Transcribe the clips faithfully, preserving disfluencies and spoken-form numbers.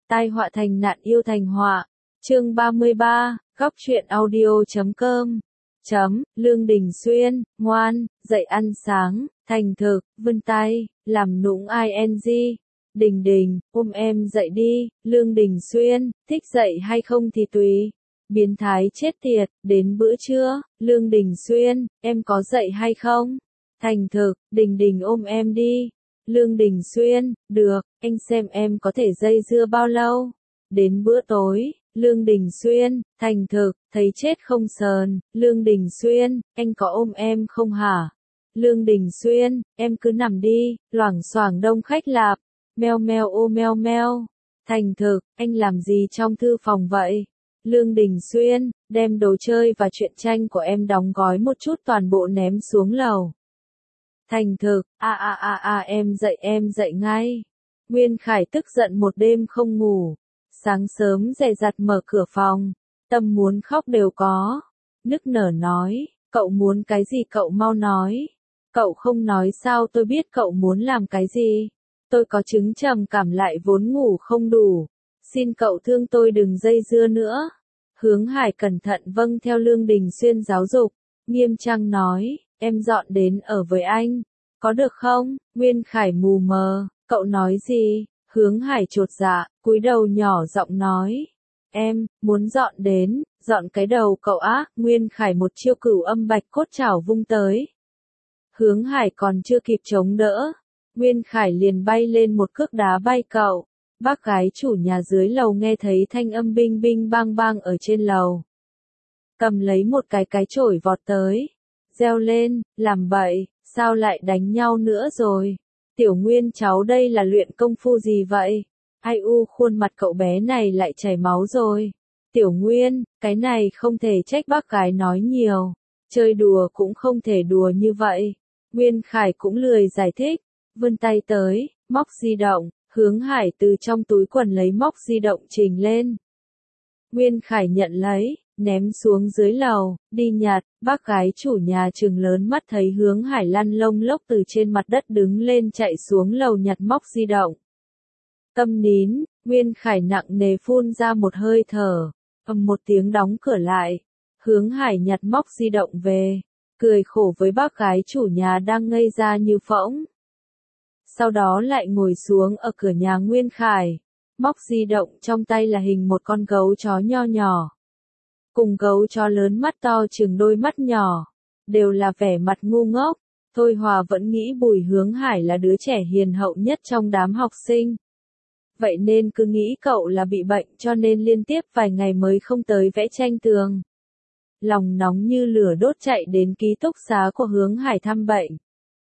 Tai họa thành nạn yêu thành họa. Chương ba mươi ba, góc truyện audio chấm com. Chấm, Lương Đình Xuyên, ngoan, dậy ăn sáng, thành thực, vươn tay, làm nũng ing. Đình Đình, ôm em dậy đi, Lương Đình Xuyên, thích dậy hay không thì tùy. Biến thái chết tiệt, đến bữa trưa, Lương Đình Xuyên, em có dậy hay không? Thành thực, Đình Đình ôm em đi. Lương Đình Xuyên, được, anh xem em có thể dây dưa bao lâu. Đến bữa tối, Lương Đình Xuyên, thành thực, thấy chết không sờn. Lương Đình Xuyên, anh có ôm em không hả? Lương Đình Xuyên, em cứ nằm đi, loảng xoảng đông khách lạp. Meo meo ô meo meo. Thành thực, anh làm gì trong thư phòng vậy? Lương Đình Xuyên, đem đồ chơi và truyện tranh của em đóng gói một chút toàn bộ ném xuống lầu. Thành thực, a a a a em dậy em dậy ngay. Nguyên Khải tức giận một đêm không ngủ. Sáng sớm dè dặt mở cửa phòng. Tâm muốn khóc đều có. Nức nở nói, cậu muốn cái gì cậu mau nói. Cậu không nói sao tôi biết cậu muốn làm cái gì. Tôi có chứng trầm cảm lại vốn ngủ không đủ. Xin cậu thương tôi đừng dây dưa nữa. Hướng Hải cẩn thận vâng theo Lương Đình Xuyên giáo dục. Nghiêm trang nói, em dọn đến ở với anh. Có được không? Nguyên Khải mù mờ, cậu nói gì? Hướng Hải chột dạ, cúi đầu nhỏ giọng nói. Em, muốn dọn đến, dọn cái đầu cậu á. Nguyên Khải một chiêu cửu âm bạch cốt chảo vung tới. Hướng Hải còn chưa kịp chống đỡ. Nguyên Khải liền bay lên một cước đá bay cậu. Bác gái chủ nhà dưới lầu nghe thấy thanh âm binh binh bang bang ở trên lầu. Cầm lấy một cái cái chổi vọt tới. Reo lên, làm bậy, sao lại đánh nhau nữa rồi? Tiểu Nguyên cháu đây là luyện công phu gì vậy? Ai u khuôn mặt cậu bé này lại chảy máu rồi. Tiểu Nguyên, cái này không thể trách bác gái nói nhiều. Chơi đùa cũng không thể đùa như vậy. Nguyên Khải cũng lười giải thích. Vươn tay tới, móc di động. Hướng Hải từ trong túi quần lấy móc di động trình lên. Nguyên Khải nhận lấy, ném xuống dưới lầu, đi nhặt. Bác gái chủ nhà trừng lớn mắt thấy Hướng Hải lăn lông lốc từ trên mặt đất đứng lên chạy xuống lầu nhặt móc di động. Tâm nín, Nguyên Khải nặng nề phun ra một hơi thở, ầm một tiếng đóng cửa lại. Hướng Hải nhặt móc di động về, cười khổ với bác gái chủ nhà đang ngây ra như phỗng. Sau đó lại ngồi xuống ở cửa nhà Nguyên Khải. Móc di động trong tay là hình một con gấu chó nho nhỏ. Cùng gấu chó lớn mắt to chừng đôi mắt nhỏ. Đều là vẻ mặt ngu ngốc. Thôi Hòa vẫn nghĩ Bùi Hướng Hải là đứa trẻ hiền hậu nhất trong đám học sinh. Vậy nên cứ nghĩ cậu là bị bệnh cho nên liên tiếp vài ngày mới không tới vẽ tranh tường. Lòng nóng như lửa đốt chạy đến ký túc xá của Hướng Hải thăm bệnh.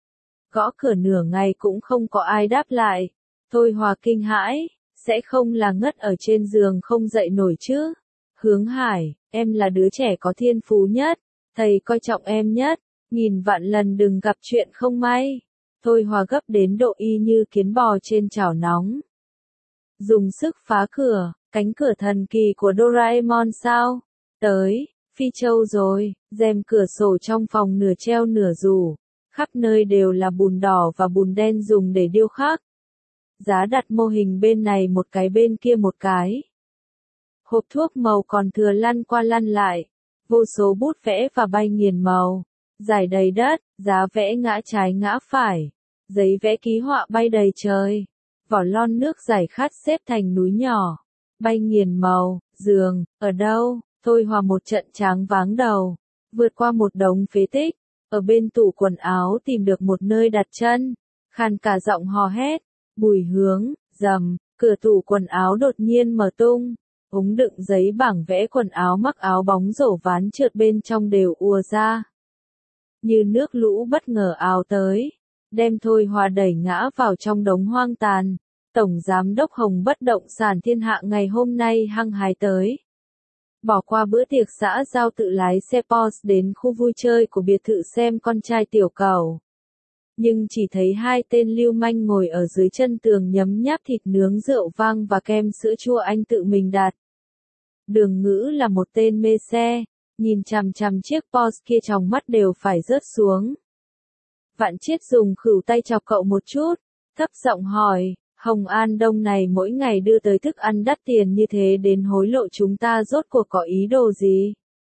Gõ cửa nửa ngày cũng không có ai đáp lại. Thôi Hòa kinh hãi, sẽ không là ngất ở trên giường không dậy nổi chứ. Hướng Hải, em là đứa trẻ có thiên phú nhất, thầy coi trọng em nhất, nghìn vạn lần đừng gặp chuyện không may. Thôi Hòa gấp đến độ y như kiến bò trên chảo nóng. Dùng sức phá cửa, cánh cửa thần kỳ của Doraemon sao? Tới, Phi Châu rồi, rèm cửa sổ trong phòng nửa treo nửa rủ. Khắp nơi đều là bùn đỏ và bùn đen dùng để điêu khắc. Giá đặt mô hình bên này một cái bên kia một cái. Hộp thuốc màu còn thừa lăn qua lăn lại. Vô số bút vẽ và bay nghiền màu. Rải đầy đất, giá vẽ ngã trái ngã phải. Giấy vẽ ký họa bay đầy trời. Vỏ lon nước giải khát xếp thành núi nhỏ. Bay nghiền màu, giường, ở đâu? Thôi Hòa một trận tráng váng đầu. Vượt qua một đống phế tích. Ở bên tủ quần áo tìm được một nơi đặt chân. Khàn cả giọng hò hét. Bùi Hướng, rầm, cửa tủ quần áo đột nhiên mở tung. Ống đựng giấy bảng vẽ quần áo mắc áo bóng rổ ván trượt bên trong đều ùa ra. Như nước lũ bất ngờ ào tới. Đem Thôi Hòa đẩy ngã vào trong đống hoang tàn. Tổng Giám đốc Hồng Bất Động Sản Thiên Hạ ngày hôm nay hăng hái tới. Bỏ qua bữa tiệc xã giao tự lái xe Porsche đến khu vui chơi của biệt thự xem con trai tiểu cầu. Nhưng chỉ thấy hai tên lưu manh ngồi ở dưới chân tường nhấm nháp thịt nướng rượu vang và kem sữa chua anh tự mình đặt. Đường Ngữ là một tên mê xe, nhìn chằm chằm chiếc Porsche kia trong mắt đều phải rớt xuống. Vạn Chiết dùng khửu tay chọc cậu một chút, thấp giọng hỏi, Hồng An Đông này mỗi ngày đưa tới thức ăn đắt tiền như thế đến hối lộ chúng ta rốt cuộc có ý đồ gì?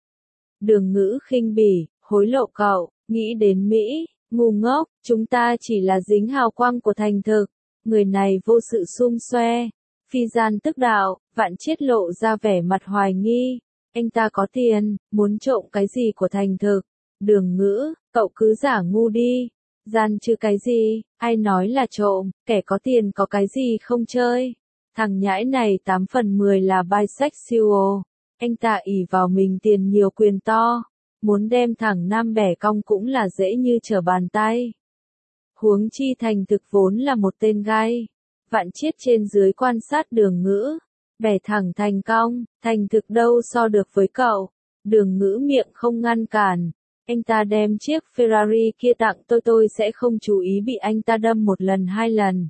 Đường Ngữ khinh bỉ, hối lộ cậu, nghĩ đến Mỹ, ngu ngốc, chúng ta chỉ là dính hào quang của thành thực. Người này vô sự xung xoe. Phi gian tức đạo, Vạn Chiết lộ ra vẻ mặt hoài nghi. Anh ta có tiền, muốn trộm cái gì của thành thực? Đường Ngữ, cậu cứ giả ngu đi. Gian chứ cái gì, ai nói là trộm, kẻ có tiền có cái gì không chơi. Thằng nhãi này tám phần mười là bisexual. Anh ta ỷ vào mình tiền nhiều quyền to. Muốn đem thằng nam bẻ cong cũng là dễ như trở bàn tay. Huống chi thành thực vốn là một tên gai. Vạn Chiết trên dưới quan sát Đường Ngữ. Bẻ thẳng thành cong, thành thực đâu so được với cậu. Đường Ngữ miệng không ngăn cản. Anh ta đem chiếc Ferrari kia tặng tôi tôi sẽ không chú ý bị anh ta đâm một lần hai lần.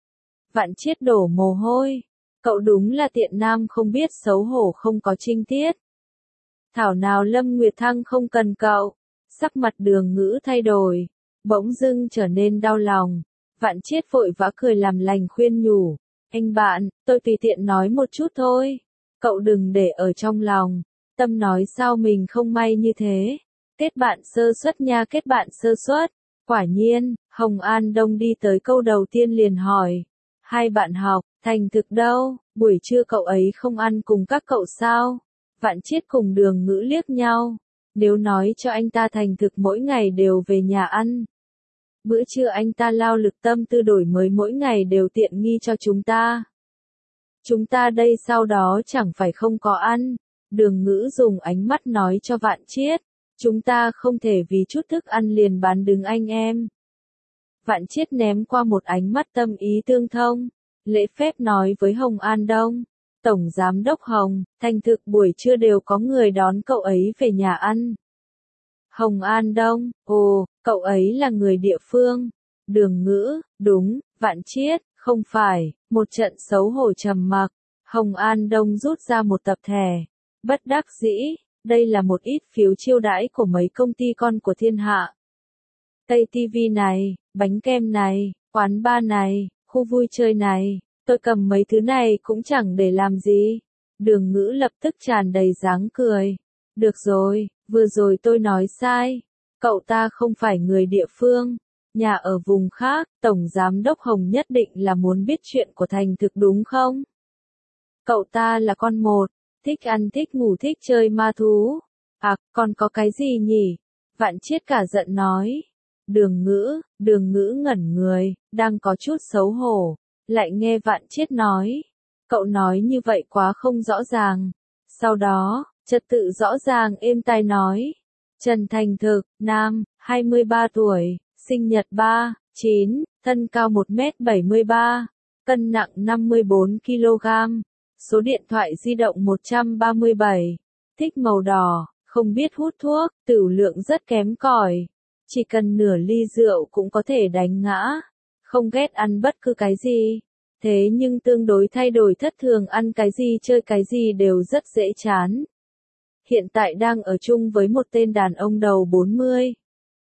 Vạn Chiết đổ mồ hôi. Cậu đúng là tiện nam không biết xấu hổ không có trinh tiết. Thảo nào Lâm Nguyệt Thăng không cần cậu. Sắc mặt Đường Ngữ thay đổi. Bỗng dưng trở nên đau lòng. Vạn Chiết vội vã cười làm lành khuyên nhủ. Anh bạn, tôi tùy tiện nói một chút thôi. Cậu đừng để ở trong lòng. Tâm nói sao mình không may như thế. Kết bạn sơ suất nha, kết bạn sơ suất. Quả nhiên, Hồng An Đông đi tới câu đầu tiên liền hỏi. Hai bạn học, thành thực đâu, buổi trưa cậu ấy không ăn cùng các cậu sao? Vạn Chiết cùng Đường Ngữ liếc nhau. Nếu nói cho anh ta thành thực mỗi ngày đều về nhà ăn. Bữa trưa anh ta lao lực tâm tư đổi mới mỗi ngày đều tiện nghi cho chúng ta. Chúng ta đây sau đó chẳng phải không có ăn. Đường Ngữ dùng ánh mắt nói cho Vạn Chiết. Chúng ta không thể vì chút thức ăn liền bán đứng anh em. Vạn Chiết ném qua một ánh mắt tâm ý tương thông. Lễ phép nói với Hồng An Đông. Tổng Giám đốc Hồng, thành thực buổi trưa đều có người đón cậu ấy về nhà ăn. Hồng An Đông, ồ, cậu ấy là người địa phương. Đường Ngữ, đúng, Vạn Chiết, không phải, một trận xấu hổ trầm mặc. Hồng An Đông rút ra một tập thẻ. Bất đắc dĩ, đây là một ít phiếu chiêu đãi của mấy công ty con của thiên hạ. Tây ti vi này, bánh kem này, quán bar này, khu vui chơi này, tôi cầm mấy thứ này cũng chẳng để làm gì. Đường Ngữ lập tức tràn đầy dáng cười. Được rồi, vừa rồi tôi nói sai. Cậu ta không phải người địa phương, nhà ở vùng khác, Tổng Giám đốc Hồng nhất định là muốn biết chuyện của thành thực đúng không? Cậu ta là con một, thích ăn thích ngủ thích chơi ma thú. À, còn có cái gì nhỉ? Vạn Chiết cả giận nói. Đường Ngữ, Đường Ngữ ngẩn người, đang có chút xấu hổ, lại nghe Vạn Chiết nói. Cậu nói như vậy quá không rõ ràng. Sau đó, trật tự rõ ràng êm tai nói. Trần Thành Thực, nam, hai mươi ba tuổi, sinh nhật ba, chín, thân cao một mét bảy mươi ba, cân nặng năm mươi bốn ki lô gam, số điện thoại di động một trăm ba mươi bảy, thích màu đỏ, không biết hút thuốc, tửu lượng rất kém cỏi, chỉ cần nửa ly rượu cũng có thể đánh ngã, không ghét ăn bất cứ cái gì, thế nhưng tương đối thay đổi thất thường, ăn cái gì chơi cái gì đều rất dễ chán. Hiện tại đang ở chung với một tên đàn ông đầu bốn mươi.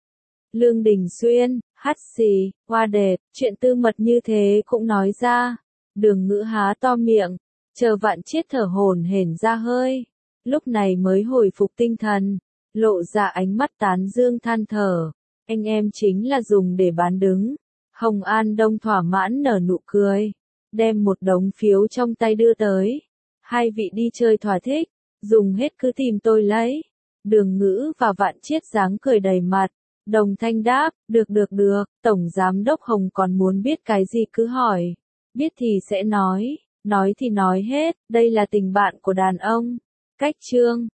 Lương Đình Xuyên, hắt xì, hoa đẹp, chuyện tư mật như thế cũng nói ra. Đường Ngữ há to miệng, chờ Vạn Chiết thở hổn hển ra hơi. Lúc này mới hồi phục tinh thần, lộ ra ánh mắt tán dương than thở. Anh em chính là dùng để bán đứng. Hồng An Đông thỏa mãn nở nụ cười, đem một đống phiếu trong tay đưa tới. Hai vị đi chơi thỏa thích, dùng hết cứ tìm tôi lấy. Đường Ngữ và Vạn Chiết dáng cười đầy mặt, đồng thanh đáp, được được được, Tổng Giám đốc Hồng còn muốn biết cái gì cứ hỏi. Biết thì sẽ nói, nói thì nói hết, đây là tình bạn của đàn ông. Cách chương